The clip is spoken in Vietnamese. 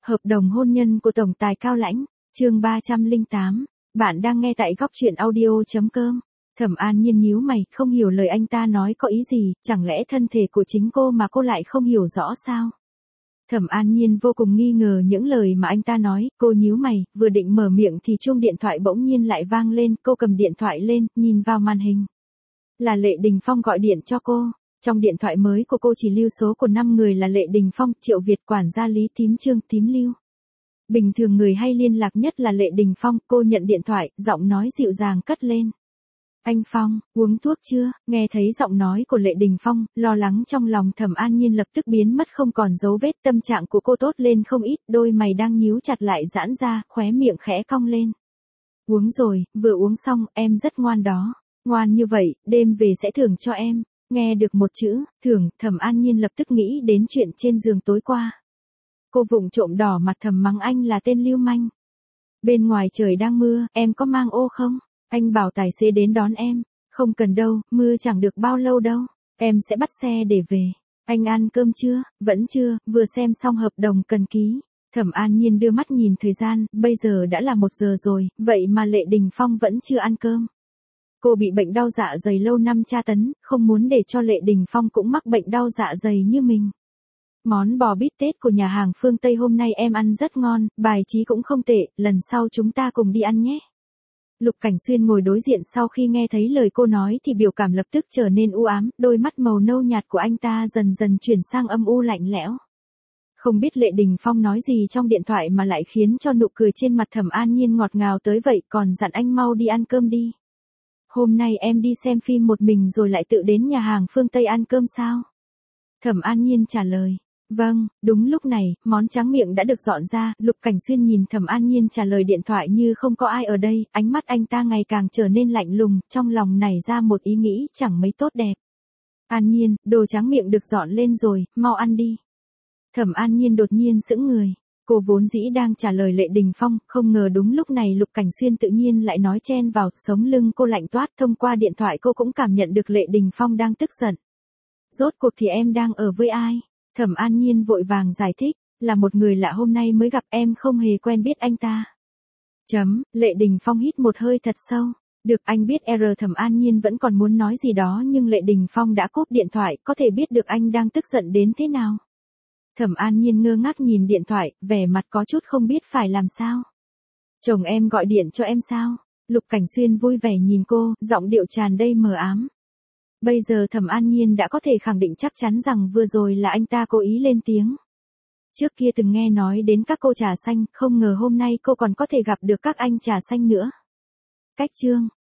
Hợp đồng hôn nhân của Tổng tài Cao Lãnh, chương 308. Bạn đang nghe tại góc truyện audio.com. Thẩm An Nhiên nhíu mày, không hiểu lời anh ta nói có ý gì, chẳng lẽ thân thể của chính cô mà cô lại không hiểu rõ sao? Thẩm An Nhiên vô cùng nghi ngờ những lời mà anh ta nói, cô nhíu mày, vừa định mở miệng thì chuông điện thoại bỗng nhiên lại vang lên, cô cầm điện thoại lên, nhìn vào màn hình. Là Lệ Đình Phong gọi điện cho cô. Trong điện thoại mới của cô chỉ lưu số của 5 người là Lệ Đình Phong, Triệu Việt, quản gia Lý, Tím Trương, Tím Lưu. Bình thường người hay liên lạc nhất là Lệ Đình Phong, cô nhận điện thoại, giọng nói dịu dàng cất lên. Anh Phong, uống thuốc chưa? Nghe thấy giọng nói của Lệ Đình Phong, lo lắng trong lòng Thẩm An Nhiên lập tức biến mất không còn dấu vết, tâm trạng của cô tốt lên không ít, đôi mày đang nhíu chặt lại giãn ra, khóe miệng khẽ cong lên. Uống rồi, vừa uống xong, em rất ngoan đó. Ngoan như vậy, đêm về sẽ thưởng cho em. Nghe được một chữ, thưởng, Thẩm An Nhiên lập tức nghĩ đến chuyện trên giường tối qua. Cô vụng trộm đỏ mặt thầm mắng anh là tên lưu manh. Bên ngoài trời đang mưa, em có mang ô không? Anh bảo tài xế đến đón em. Không cần đâu, mưa chẳng được bao lâu đâu. Em sẽ bắt xe để về. Anh ăn cơm chưa? Vẫn chưa, vừa xem xong hợp đồng cần ký. Thẩm An Nhiên đưa mắt nhìn thời gian, bây giờ đã là 1 giờ rồi, vậy mà Lệ Đình Phong vẫn chưa ăn cơm. Cô bị bệnh đau dạ dày lâu năm tra tấn, không muốn để cho Lệ Đình Phong cũng mắc bệnh đau dạ dày như mình. Món bò bít tết của nhà hàng phương Tây hôm nay em ăn rất ngon, bài trí cũng không tệ, lần sau chúng ta cùng đi ăn nhé. Lục Cảnh Xuyên ngồi đối diện sau khi nghe thấy lời cô nói thì biểu cảm lập tức trở nên u ám, đôi mắt màu nâu nhạt của anh ta dần dần chuyển sang âm u lạnh lẽo. Không biết Lệ Đình Phong nói gì trong điện thoại mà lại khiến cho nụ cười trên mặt Thẩm An Nhiên ngọt ngào tới vậy, còn dặn anh mau đi ăn cơm đi. Hôm nay em đi xem phim một mình rồi lại tự đến nhà hàng phương Tây ăn cơm sao? Thẩm An Nhiên trả lời. Vâng, đúng lúc này, món tráng miệng đã được dọn ra, Lục Cảnh Xuyên nhìn Thẩm An Nhiên trả lời điện thoại như không có ai ở đây, ánh mắt anh ta ngày càng trở nên lạnh lùng, trong lòng nảy ra một ý nghĩ chẳng mấy tốt đẹp. An Nhiên, đồ tráng miệng được dọn lên rồi, mau ăn đi. Thẩm An Nhiên đột nhiên sững người. Cô vốn dĩ đang trả lời Lệ Đình Phong, không ngờ đúng lúc này Lục Cảnh Xuyên tự nhiên lại nói chen vào, sống lưng cô lạnh toát, thông qua điện thoại cô cũng cảm nhận được Lệ Đình Phong đang tức giận. Rốt cuộc thì em đang ở với ai? Thẩm An Nhiên vội vàng giải thích, là một người lạ hôm nay mới gặp, em không hề quen biết anh ta. Lệ Đình Phong hít một hơi thật sâu. Được, anh biết Thẩm An Nhiên vẫn còn muốn nói gì đó nhưng Lệ Đình Phong đã cúp điện thoại, có thể biết được anh đang tức giận đến thế nào. Thẩm An Nhiên ngơ ngác nhìn điện thoại, vẻ mặt có chút không biết phải làm sao. Chồng em gọi điện cho em sao? Lục Cảnh Xuyên vui vẻ nhìn cô, giọng điệu tràn đầy mờ ám. Bây giờ Thẩm An Nhiên đã có thể khẳng định chắc chắn rằng vừa rồi là anh ta cố ý lên tiếng. Trước kia từng nghe nói đến các cô trà xanh, không ngờ hôm nay cô còn có thể gặp được các anh trà xanh nữa. Cách chương,